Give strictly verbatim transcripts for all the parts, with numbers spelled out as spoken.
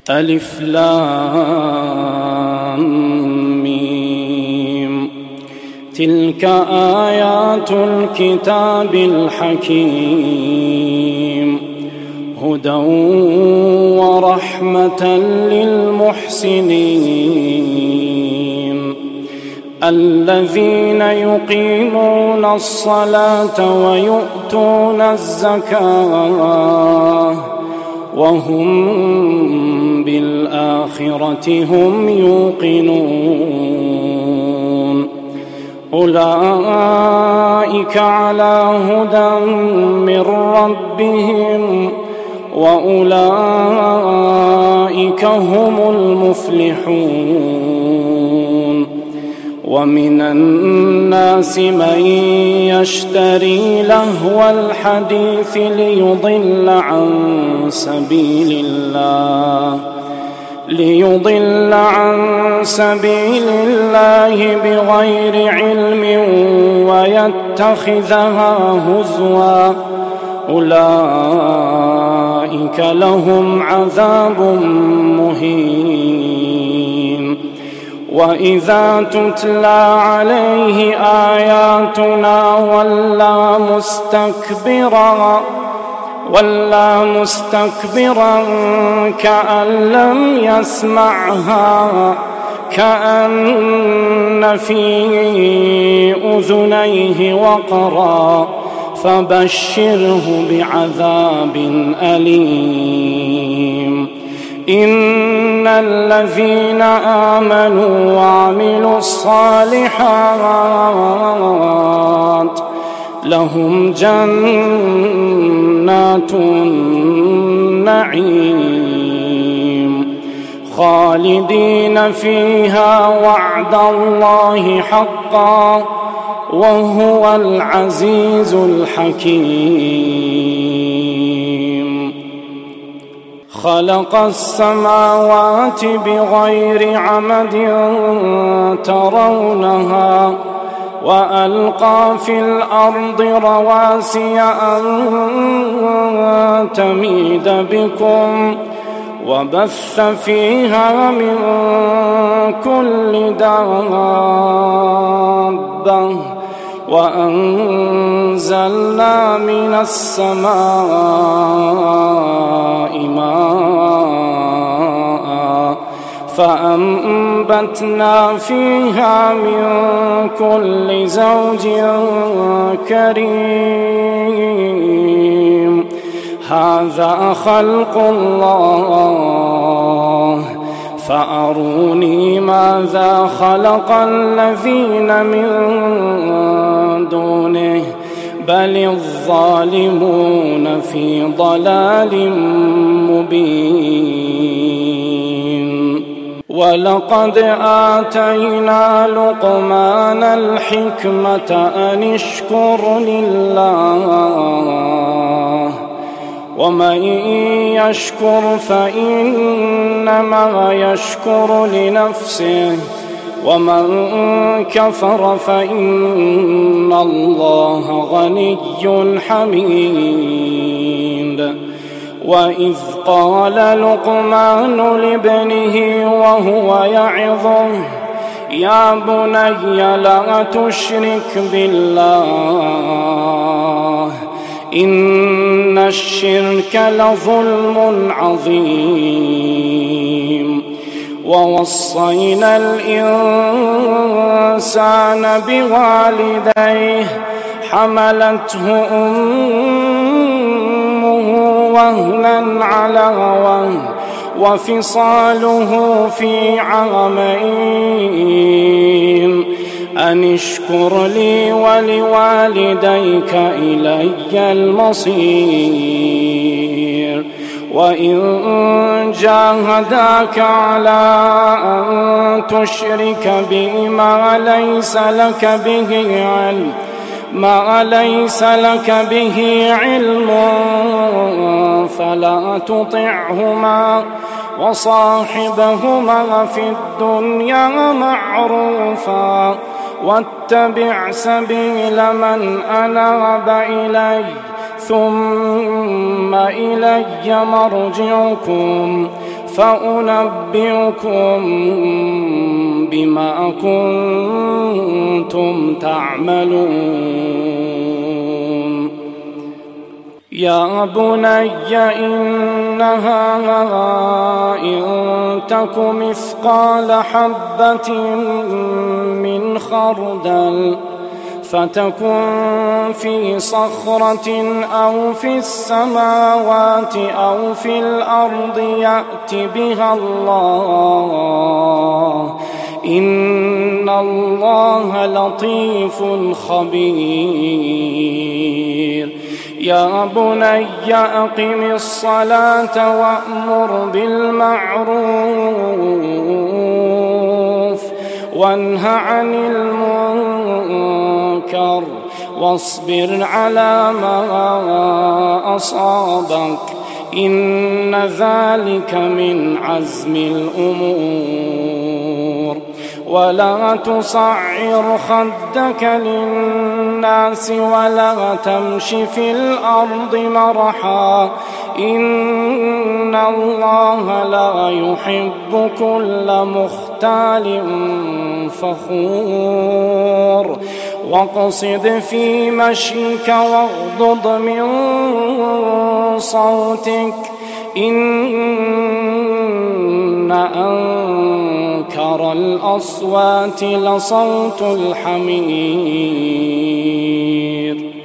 ألف لام ميم. تلك آيات الكتاب الحكيم، هدى ورحمة للمحسنين الذين يقيمون الصلاة ويؤتون الزكاة وهم بالآخرة هم يوقنون. أولئك على هدى من ربهم وأولئك هم المفلحون. ومن الناس من يشتري لهو الحديث ليضل عن سبيل الله ليضل عن سبيل الله بغير علم ويتخذها هزوا، أولئك لهم عذاب مهين. وإذا تتلى عليه آياتنا ولى مستكبرا ولى مستكبرا كأن لم يسمعها كأن في أذنيه وقرا، فبشره بعذاب أليم. إن الذين آمنوا وعملوا الصالحات لهم جنات النعيم خالدين فيها وعد الله حقا وهو العزيز الحكيم. خلق السماوات بغير عمد ترونها وألقى في الأرض رواسي أن تميد بكم وبث فيها من كل دابة وأنزلنا من السماء ماء فأنبتنا فيها من كل زوج كريم. هذا خلق الله فأروني ماذا خلق الذين من دونه بل الظالمون في ضلال مبين. ولقد آتينا لقمان الحكمة أن اشكر لله ومن يشكر فإنما يشكر لنفسه ومن كفر فإن الله غني حميد. وإذ قال لقمان لابنه وهو يعظه يا بني لا تشرك بالله إن الشرك لظلم عظيم. ووصينا الإنسان بوالديه حملته أمه وهنا على وهن وفصاله في عامين أن اشكر لي ولوالديك إلي المصير. وإن جاهداك على أن تشرك بي ما ليس لك به علم ما ليس لك به علم فلا تطعهما وصاحبهما في الدنيا معروفا واتبع سبيل من أناب إلي ثم إلي مرجعكم فأنبئكم بما كنتم تعملون. يا بني إنها إن تك مثقال حبة من خردل فتكن في صخرة أو في السماوات أو في الأرض يأت بها الله إن الله لطيف خبير. يا بني أقم الصلاة وأمر بالمعروف وانه عن المنكر واصبر على ما أصابك إن ذلك من عزم الأمور. ولا تصعر خدك للناس ولا تمش في الأرض مرحا إن الله لا يحب كل مختال فخور. واقصد في مشيك واغضض من صوتك إن أنكر الأصوات لصوت الحمير.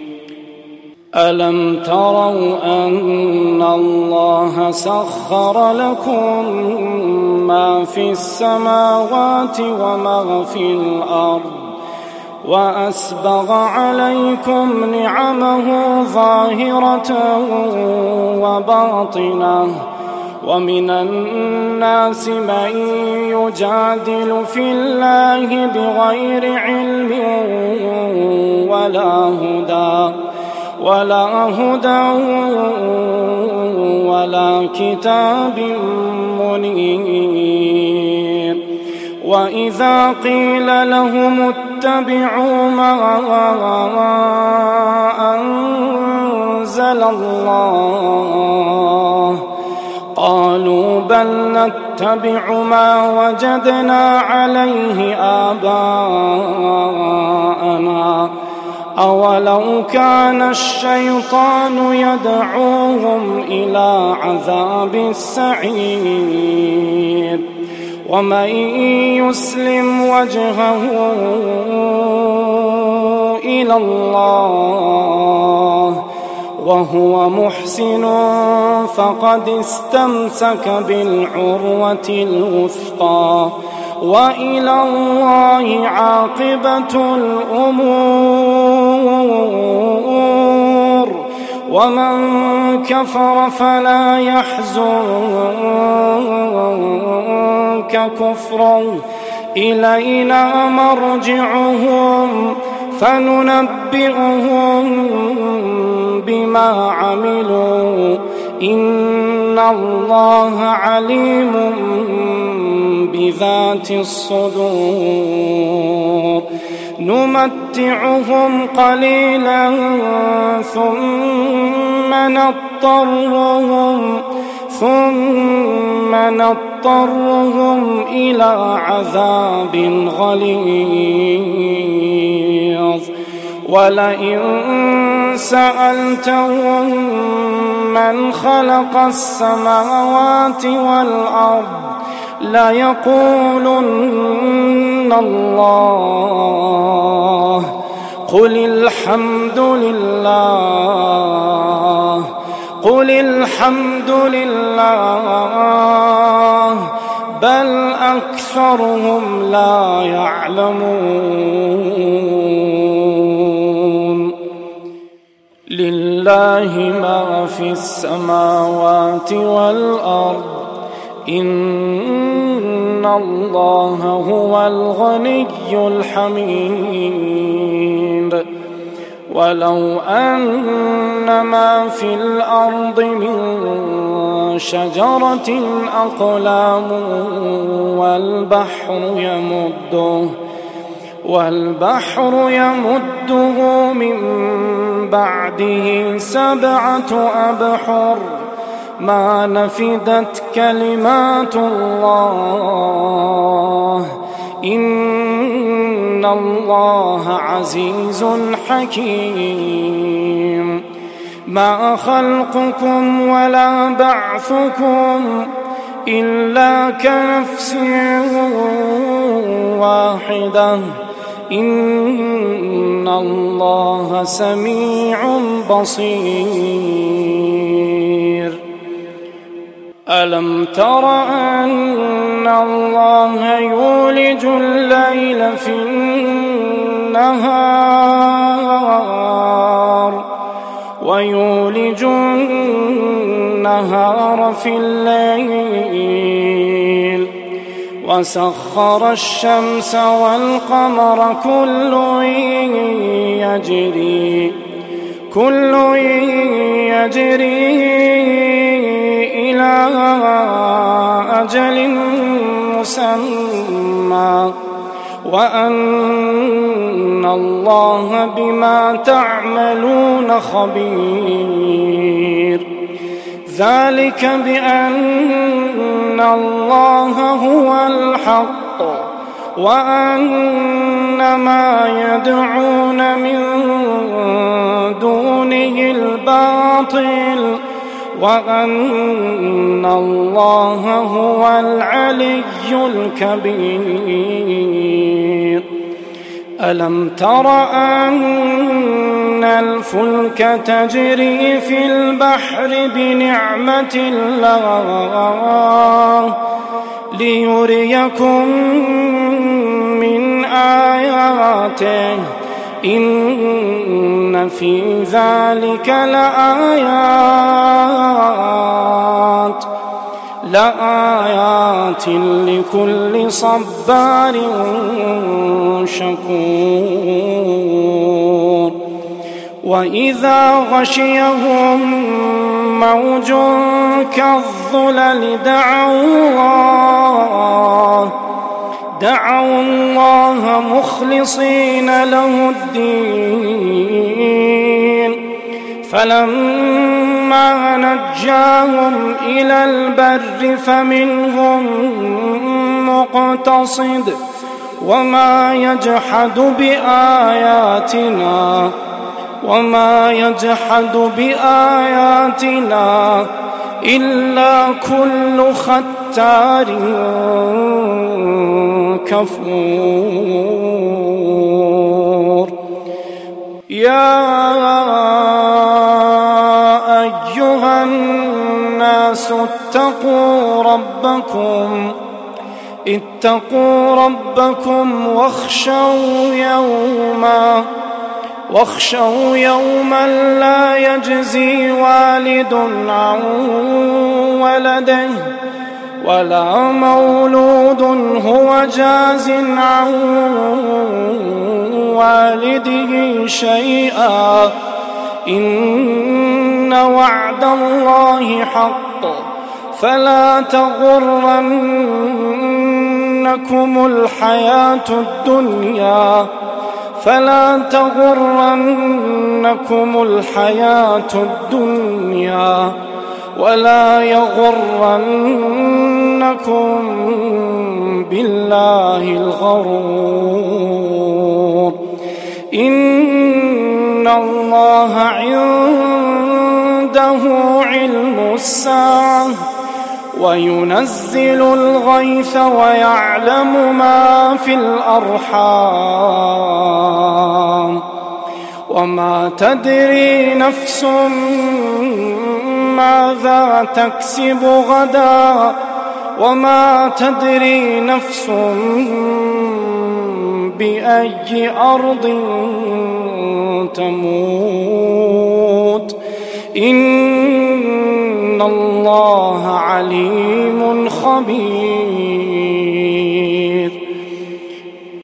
ألم تروا أن الله سخر لكم ما في السماوات وما في الأرض وأسبغ عليكم نعمه ظاهرة وباطنة ومن الناس من يجادل في الله بغير علم ولا هدى ولا هدى ولا كتاب منير. وإذا قيل لهم اتبعوا ما أنزل الله قالوا بل نتبع ما وجدنا عليه آباءنا أولو كان الشيطان يدعوهم إلى عذاب السعير. ومن يسلم وجهه إلى الله وهو محسن فقد استمسك بالعروة الوثقى وإلى الله عاقبة الأمور. ومن كفر فلا يحزنك كفره إلينا مرجعهم فننبئهم بما عملوا إن الله عليم بذات الصدور. نمتعهم قليلا ثم نضطرهم ثم نضطرهم إلى عذاب غليظ. ولئن سألتهم من خلق السماوات والأرض ليقولن الله قل الحمد لله قل الحمد لله بل أكثرهم لا يعلمون. لله ما في السماوات والأرض إن الله هو الغني الحميد. ولو أن ما في الأرض من شجرة أقلام والبحر يمده والبحر يمده من بعده سبعة أبحر ما نفدت كلمات الله إن الله عزيز حكيم. ما خلقكم ولا بعثكم إلا كنفس واحدة إن الله سميع بصير. ألم تر أن الله يولج الليل في النهار ويولج النهار في الليل وسخر الشمس والقمر كل يجري كل يجري إلى أجل مسمى وأن الله بما تعملون خبير. ذلك بأن الله هو الحق وأن ما يدعون من دونه الباطل وأن الله هو العلي الكبير. ألم تر أن الفلك تجري في البحر بنعمة الله ليريكم من آياته إن في ذلك لآيات لآيات لكل صبار شكور. وإذا غشيهم موج كالظلل دعوا الله دعوا الله مخلصين له الدين فلما نجاهم إلى البر فمنهم مقتصد وما يجحد بآياتنا وما يجحد بآياتنا إلا كل ختار كفور. يا أيها الناس اتقوا ربكم اتقوا ربكم واخشوا يوما واخشوا يوما لا يجزي والد عن ولده ولا مولود هو جاز عن والده شيئا إن وعد الله حق فلا تغرنكم الحياة الدنيا فلا تغرنكم الحياة الدنيا ولا يغرنكم بالله الغرور. إن الله عنده علم الساعة وينزل الغيث ويعلم ما في الأرحام وما تدري نفس ماذا تكسب غدا وما تدري نفس بأي أرض تموت إن الله عليم خبير.